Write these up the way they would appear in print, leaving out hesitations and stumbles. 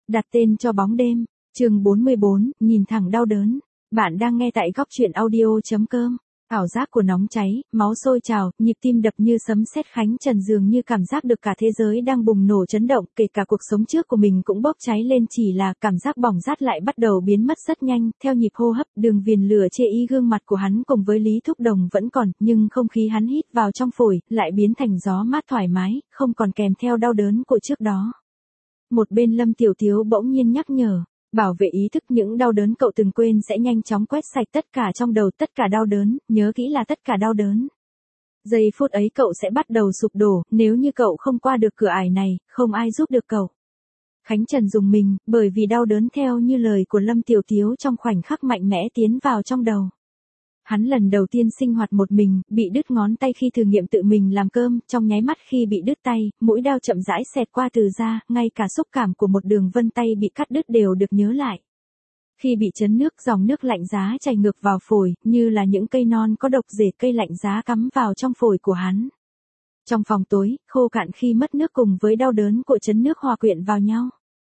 Đặt tên cho bóng đêm, chương 44, nhìn thẳng đau đớn. Bạn đang nghe tại góc truyện audio.com. Ảo giác của nóng cháy, máu sôi trào, nhịp tim đập như sấm sét. Khánh Trần dường như cảm giác được cả thế giới đang bùng nổ chấn động, kể cả cuộc sống trước của mình cũng bốc cháy lên, chỉ là cảm giác bỏng rát lại bắt đầu biến mất rất nhanh, theo nhịp hô hấp, đường viền lửa chê y gương mặt của hắn cùng với Lý Thúc Đồng vẫn còn, nhưng không khí hắn hít vào trong phổi, lại biến thành gió mát thoải mái, không còn kèm theo đau đớn của trước đó. Một bên Lâm Tiểu Thiếu bỗng nhiên nhắc nhở. Bảo vệ ý thức, những đau đớn cậu từng quên sẽ nhanh chóng quét sạch tất cả trong đầu, tất cả đau đớn, nhớ kỹ là tất cả đau đớn. Giây phút ấy cậu sẽ bắt đầu sụp đổ, nếu như cậu không qua được cửa ải này, không ai giúp được cậu. Khánh Trần rùng mình, bởi vì đau đớn theo như lời của Lâm Tiểu Thiếu trong khoảnh khắc mạnh mẽ tiến vào trong đầu. Hắn lần đầu tiên sinh hoạt một mình, bị đứt ngón tay khi thử nghiệm tự mình làm cơm, trong nháy mắt khi bị đứt tay, mũi đao chậm rãi xẹt qua từ da, ngay cả xúc cảm của một đường vân tay bị cắt đứt đều được nhớ lại. Khi bị chấn nước, dòng nước lạnh giá chảy ngược vào phổi, như là những cây non có độc rễ cây lạnh giá cắm vào trong phổi của hắn. Trong phòng tối, khô cạn khi mất nước cùng với đau đớn của chấn nước hòa quyện vào nhau.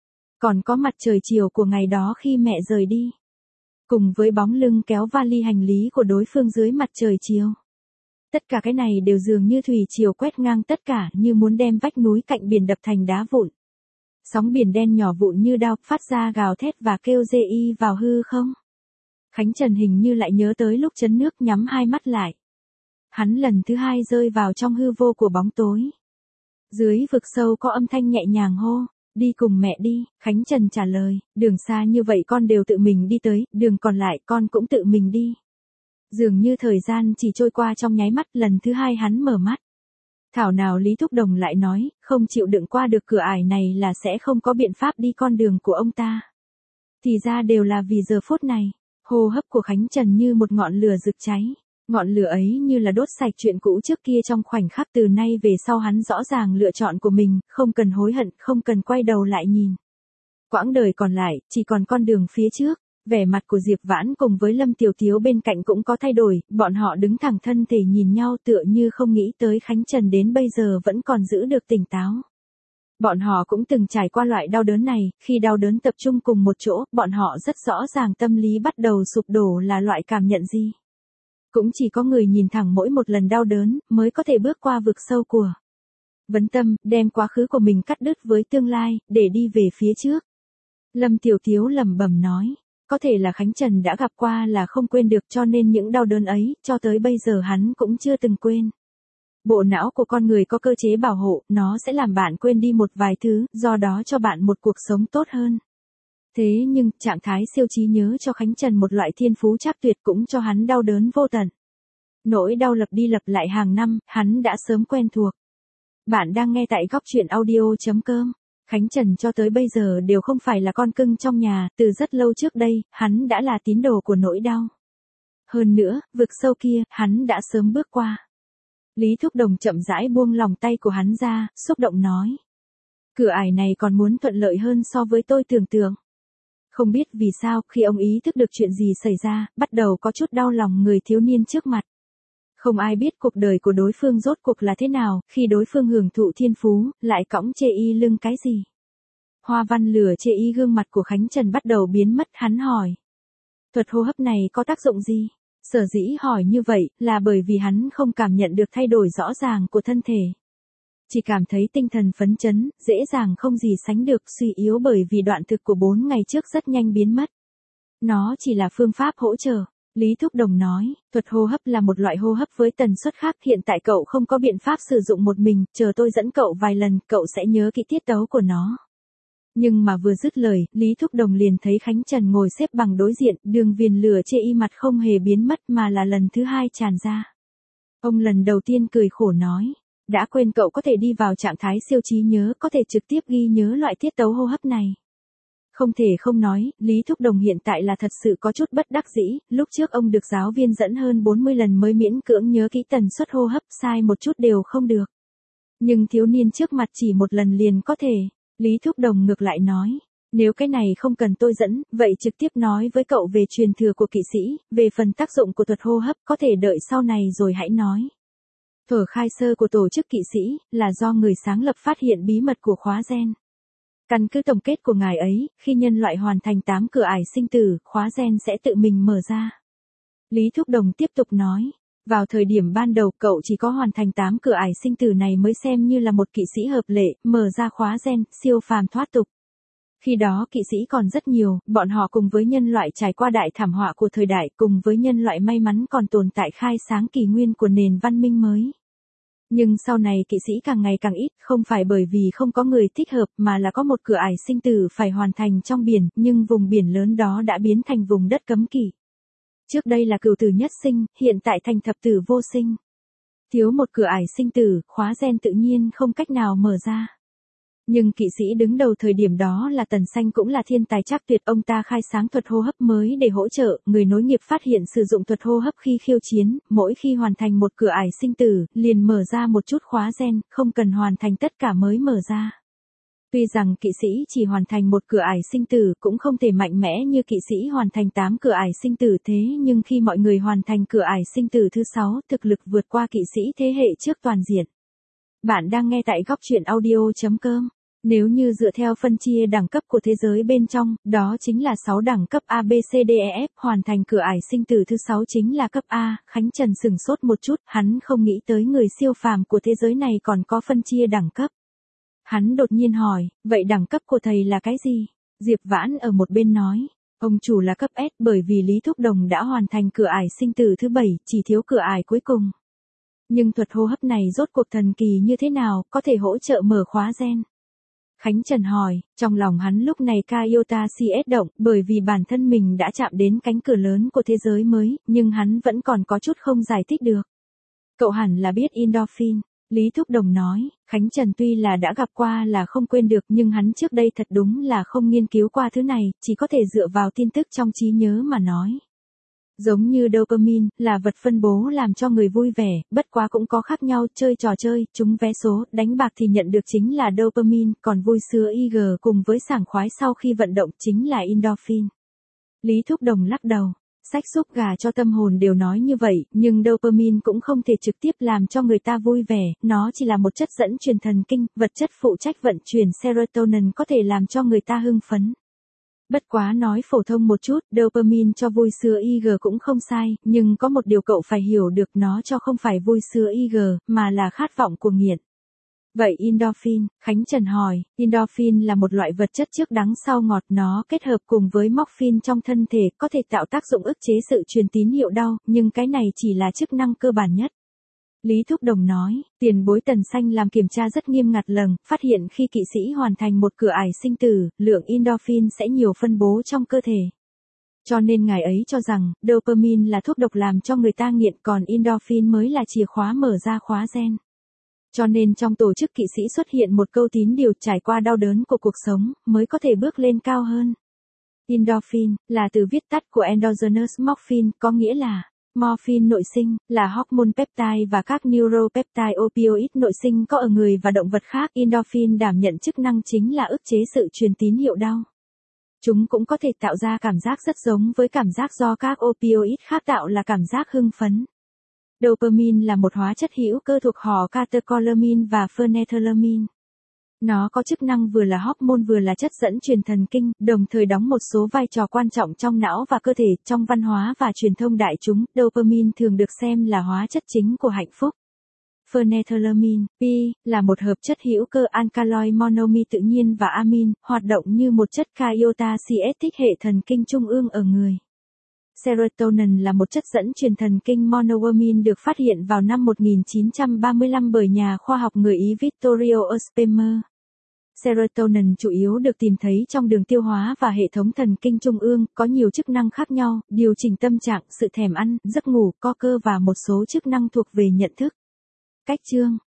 Còn có mặt trời chiều của ngày đó khi mẹ rời đi. Cùng với bóng lưng kéo vali hành lý của đối phương dưới mặt trời chiều. Tất cả cái này đều dường như thủy triều quét ngang tất cả, như muốn đem vách núi cạnh biển đập thành đá vụn. Sóng biển đen nhỏ vụn như đao, phát ra gào thét và kêu dê y vào hư không. Khánh Trần hình như lại nhớ tới lúc chấn nước, nhắm hai mắt lại. Hắn lần thứ hai rơi vào trong hư vô của bóng tối. Dưới vực sâu có âm thanh nhẹ nhàng hô. Đi cùng mẹ đi, Khánh Trần trả lời, đường xa như vậy con đều tự mình đi tới, đường còn lại con cũng tự mình đi. Dường như thời gian chỉ trôi qua trong nháy mắt, lần thứ hai hắn mở mắt. Thảo nào Lý Thúc Đồng lại nói, không chịu đựng qua được cửa ải này là sẽ không có biện pháp đi con đường của ông ta. Thì ra đều là vì giờ phút này, hô hấp của Khánh Trần như một ngọn lửa rực cháy. Ngọn lửa ấy như là đốt sạch chuyện cũ trước kia trong khoảnh khắc, từ nay về sau hắn rõ ràng lựa chọn của mình, không cần hối hận, không cần quay đầu lại nhìn. Quãng đời còn lại, chỉ còn con đường phía trước. Vẻ mặt của Diệp Vãn cùng với Lâm Tiểu Thiếu bên cạnh cũng có thay đổi, bọn họ đứng thẳng thân thể nhìn nhau tựa như không nghĩ tới Khánh Trần đến bây giờ vẫn còn giữ được tỉnh táo. Bọn họ cũng từng trải qua loại đau đớn này, khi đau đớn tập trung cùng một chỗ, bọn họ rất rõ ràng tâm lý bắt đầu sụp đổ là loại cảm nhận gì. Cũng chỉ có người nhìn thẳng mỗi một lần đau đớn, mới có thể bước qua vực sâu của vấn tâm, đem quá khứ của mình cắt đứt với tương lai, để đi về phía trước. Lâm Tiểu Thiếu lẩm bẩm nói, có thể là Khánh Trần đã gặp qua là không quên được, cho nên những đau đớn ấy, cho tới bây giờ hắn cũng chưa từng quên. Bộ não của con người có cơ chế bảo hộ, nó sẽ làm bạn quên đi một vài thứ, do đó cho bạn một cuộc sống tốt hơn. Thế nhưng, trạng thái siêu trí nhớ cho Khánh Trần một loại thiên phú trác tuyệt, cũng cho hắn đau đớn vô tận. Nỗi đau lặp đi lặp lại hàng năm, hắn đã sớm quen thuộc. Bạn đang nghe tại góc truyện audio.com. Khánh Trần cho tới bây giờ đều không phải là con cưng trong nhà, từ rất lâu trước đây, hắn đã là tín đồ của nỗi đau. Hơn nữa, vực sâu kia, hắn đã sớm bước qua. Lý Thúc Đồng chậm rãi buông lòng tay của hắn ra, xúc động nói. Cửa ải này còn muốn thuận lợi hơn so với tôi tưởng tượng. Không biết vì sao, khi ông ý thức được chuyện gì xảy ra, bắt đầu có chút đau lòng người thiếu niên trước mặt. Không ai biết cuộc đời của đối phương rốt cuộc là thế nào, khi đối phương hưởng thụ thiên phú, lại cõng chê y lưng cái gì. Hoa văn lửa chê y gương mặt của Khánh Trần bắt đầu biến mất, hắn hỏi. Thuật hô hấp này có tác dụng gì? Sở dĩ hỏi như vậy, là bởi vì hắn không cảm nhận được thay đổi rõ ràng của thân thể. Chỉ cảm thấy tinh thần phấn chấn, dễ dàng không gì sánh được, suy yếu bởi vì đoạn thực của 4 ngày trước rất nhanh biến mất. Nó chỉ là phương pháp hỗ trợ. Lý Thúc Đồng nói, thuật hô hấp là một loại hô hấp với tần suất khác, hiện tại cậu không có biện pháp sử dụng một mình, chờ tôi dẫn cậu vài lần, cậu sẽ nhớ kỹ tiết tấu của nó. Nhưng mà vừa dứt lời, Lý Thúc Đồng liền thấy Khánh Trần ngồi xếp bằng đối diện, đường viền lửa chê y mặt không hề biến mất mà là lần thứ hai tràn ra. Ông lần đầu tiên cười khổ nói, đã quên cậu có thể đi vào trạng thái siêu trí nhớ, có thể trực tiếp ghi nhớ loại tiết tấu hô hấp này. Không thể không nói, Lý Thúc Đồng hiện tại là thật sự có chút bất đắc dĩ, lúc trước ông được giáo viên dẫn hơn 40 lần mới miễn cưỡng nhớ kỹ tần suất hô hấp, sai một chút đều không được. Nhưng thiếu niên trước mặt chỉ một lần liền có thể. Lý Thúc Đồng ngược lại nói, nếu cái này không cần tôi dẫn, vậy trực tiếp nói với cậu về truyền thừa của kỵ sĩ, về phần tác dụng của thuật hô hấp có thể đợi sau này rồi hãy nói. Thuở khai sơ của tổ chức kỵ sĩ, là do người sáng lập phát hiện bí mật của khóa gen. Căn cứ tổng kết của ngài ấy, khi nhân loại hoàn thành 8 cửa ải sinh tử, khóa gen sẽ tự mình mở ra. Lý Thúc Đồng tiếp tục nói. Vào thời điểm ban đầu cậu chỉ có hoàn thành 8 cửa ải sinh tử này mới xem như là một kỵ sĩ hợp lệ, mở ra khóa gen, siêu phàm thoát tục. Khi đó kỵ sĩ còn rất nhiều, bọn họ cùng với nhân loại trải qua đại thảm họa của thời đại, cùng với nhân loại may mắn còn tồn tại khai sáng kỷ nguyên của nền văn minh mới. Nhưng sau này kỵ sĩ càng ngày càng ít, không phải bởi vì không có người thích hợp mà là có một cửa ải sinh tử phải hoàn thành trong biển, nhưng vùng biển lớn đó đã biến thành vùng đất cấm kỵ. Trước đây là cửu tử nhất sinh, hiện tại thành thập tử vô sinh. Thiếu một cửa ải sinh tử, khóa gen tự nhiên không cách nào mở ra. Nhưng kỵ sĩ đứng đầu thời điểm đó là Tần Xanh cũng là thiên tài trác tuyệt, ông ta khai sáng thuật hô hấp mới để hỗ trợ, người nối nghiệp phát hiện sử dụng thuật hô hấp khi khiêu chiến, mỗi khi hoàn thành một cửa ải sinh tử, liền mở ra một chút khóa gen, không cần hoàn thành tất cả mới mở ra. Tuy rằng kỵ sĩ chỉ hoàn thành một cửa ải sinh tử cũng không thể mạnh mẽ như kỵ sĩ hoàn thành 8 cửa ải sinh tử thế, nhưng khi mọi người hoàn thành cửa ải sinh tử thứ 6, thực lực vượt qua kỵ sĩ thế hệ trước toàn diện. Bạn đang nghe tại góc truyện audio.com. Nếu như dựa theo phân chia đẳng cấp của thế giới bên trong, đó chính là 6 đẳng cấp A, B, C, D, E, F, hoàn thành cửa ải sinh tử thứ 6 chính là cấp A. Khánh Trần sửng sốt một chút, hắn không nghĩ tới người siêu phàm của thế giới này còn có phân chia đẳng cấp. Hắn đột nhiên hỏi, vậy đẳng cấp của thầy là cái gì? Diệp Vãn ở một bên nói, ông chủ là cấp S bởi vì Lý Thúc Đồng đã hoàn thành cửa ải sinh tử thứ 7, chỉ thiếu cửa ải cuối cùng. Nhưng thuật hô hấp này rốt cuộc thần kỳ như thế nào, có thể hỗ trợ mở khóa gen? Khánh Trần hỏi, trong lòng hắn lúc này Iota CS động, bởi vì bản thân mình đã chạm đến cánh cửa lớn của thế giới mới, nhưng hắn vẫn còn có chút không giải thích được. Cậu hẳn là biết endorphin. Lý Thúc Đồng nói, Khánh Trần tuy là đã gặp qua là không quên được nhưng hắn trước đây thật đúng là không nghiên cứu qua thứ này, chỉ có thể dựa vào tin tức trong trí nhớ mà nói. Giống như dopamine, là vật phân bố làm cho người vui vẻ, bất quá cũng có khác nhau, chơi trò chơi, trúng vé số, đánh bạc thì nhận được chính là dopamine, còn vui sướng IG cùng với sảng khoái sau khi vận động chính là endorphin. Lý Thúc Đồng lắc đầu. Sách xúc gà cho tâm hồn đều nói như vậy, nhưng dopamine cũng không thể trực tiếp làm cho người ta vui vẻ, nó chỉ là một chất dẫn truyền thần kinh, vật chất phụ trách vận chuyển serotonin có thể làm cho người ta hưng phấn. Bất quá nói phổ thông một chút, dopamine cho vui sướng IG cũng không sai, nhưng có một điều cậu phải hiểu được, nó cho không phải vui sướng IG, mà là khát vọng của nghiện. Vậy endorphin, Khánh Trần hỏi, endorphin là một loại vật chất trước đắng sau ngọt, nó kết hợp cùng với morphine trong thân thể, có thể tạo tác dụng ức chế sự truyền tín hiệu đau, nhưng cái này chỉ là chức năng cơ bản nhất. Lý Thúc Đồng nói, tiền bối Tần Xanh làm kiểm tra rất nghiêm ngặt lần, phát hiện khi kỵ sĩ hoàn thành một cửa ải sinh tử, lượng endorphin sẽ nhiều phân bố trong cơ thể. Cho nên ngài ấy cho rằng, dopamine là thuốc độc làm cho người ta nghiện, còn endorphin mới là chìa khóa mở ra khóa gen. Cho nên trong tổ chức kỵ sĩ xuất hiện một câu tín điều, trải qua đau đớn của cuộc sống, mới có thể bước lên cao hơn. Endorphin, là từ viết tắt của endogenous morphine, có nghĩa là morphine nội sinh, là hormone peptide và các neuropeptide opioid nội sinh có ở người và động vật khác. Endorphin đảm nhận chức năng chính là ức chế sự truyền tín hiệu đau. Chúng cũng có thể tạo ra cảm giác rất giống với cảm giác do các opioid khác tạo là cảm giác hưng phấn. Dopamine là một hóa chất hữu cơ thuộc họ catecholamine và phenethylamine. Nó có chức năng vừa là hormone vừa là chất dẫn truyền thần kinh, đồng thời đóng một số vai trò quan trọng trong não và cơ thể. Trong văn hóa và truyền thông đại chúng, dopamine thường được xem là hóa chất chính của hạnh phúc. Phenethylamine, P, là một hợp chất hữu cơ alkaloid monomer tự nhiên và amin, hoạt động như một chất iota CS thích hệ thần kinh trung ương ở người. Serotonin là một chất dẫn truyền thần kinh monoamine được phát hiện vào năm 1935 bởi nhà khoa học người Ý Vittorio Ospemer. Serotonin chủ yếu được tìm thấy trong đường tiêu hóa và hệ thống thần kinh trung ương, có nhiều chức năng khác nhau, điều chỉnh tâm trạng, sự thèm ăn, giấc ngủ, co cơ và một số chức năng thuộc về nhận thức. Cách chương